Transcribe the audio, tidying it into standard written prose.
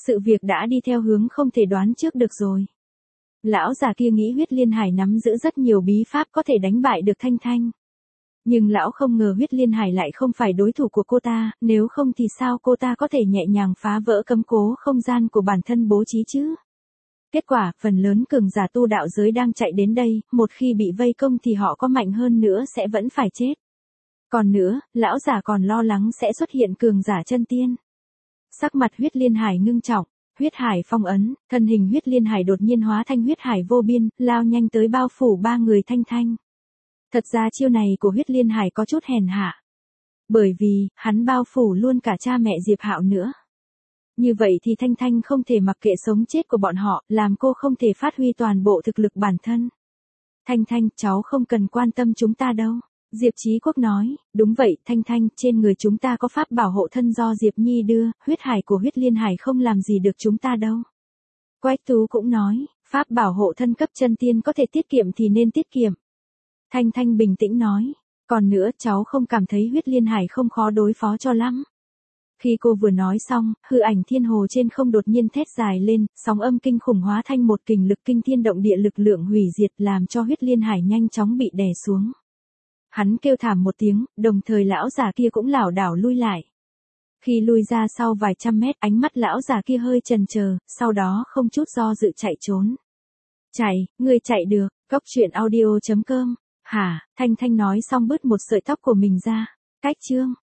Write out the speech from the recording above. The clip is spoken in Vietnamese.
Sự việc đã đi theo hướng không thể đoán trước được rồi. Lão già kia nghĩ Huyết Liên Hải nắm giữ rất nhiều bí pháp có thể đánh bại được Thanh Thanh. Nhưng lão không ngờ Huyết Liên Hải lại không phải đối thủ của cô ta, nếu không thì sao cô ta có thể nhẹ nhàng phá vỡ cấm cố không gian của bản thân bố trí chứ? Kết quả, phần lớn cường giả tu đạo giới đang chạy đến đây, một khi bị vây công thì họ có mạnh hơn nữa sẽ vẫn phải chết. Còn nữa, lão già còn lo lắng sẽ xuất hiện cường giả chân tiên. Sắc mặt Huyết Liên Hải ngưng trọng, huyết hải phong ấn, thân hình Huyết Liên Hải đột nhiên hóa thành huyết hải vô biên, lao nhanh tới bao phủ ba người Thanh Thanh. Thật ra chiêu này của Huyết Liên Hải có chút hèn hạ. Bởi vì, hắn bao phủ luôn cả cha mẹ Diệp Hạo nữa. Như vậy thì Thanh Thanh không thể mặc kệ sống chết của bọn họ, làm cô không thể phát huy toàn bộ thực lực bản thân. Thanh Thanh, cháu không cần quan tâm chúng ta đâu. Diệp Chí Quốc nói, đúng vậy, Thanh Thanh, trên người chúng ta có pháp bảo hộ thân do Diệp Nhi đưa, huyết hải của Huyết Liên Hải không làm gì được chúng ta đâu. Quách Tú cũng nói, pháp bảo hộ thân cấp chân tiên có thể tiết kiệm thì nên tiết kiệm. Thanh Thanh bình tĩnh nói, còn nữa cháu không cảm thấy Huyết Liên Hải không khó đối phó cho lắm. Khi cô vừa nói xong, hư ảnh thiên hồ trên không đột nhiên thét dài lên, sóng âm kinh khủng hóa thành một kình lực kinh thiên động địa lực lượng hủy diệt làm cho Huyết Liên Hải nhanh chóng bị đè xuống. Hắn kêu thảm một tiếng, đồng thời lão già kia cũng lảo đảo lui lại. Khi lui ra sau vài trăm mét, ánh mắt lão già kia hơi chần chờ, sau đó không chút do dự chạy trốn. Chạy, ngươi chạy được, Cốc Truyện Audio.com. Hả, Thanh Thanh nói xong bứt một sợi tóc của mình ra. Cách chương.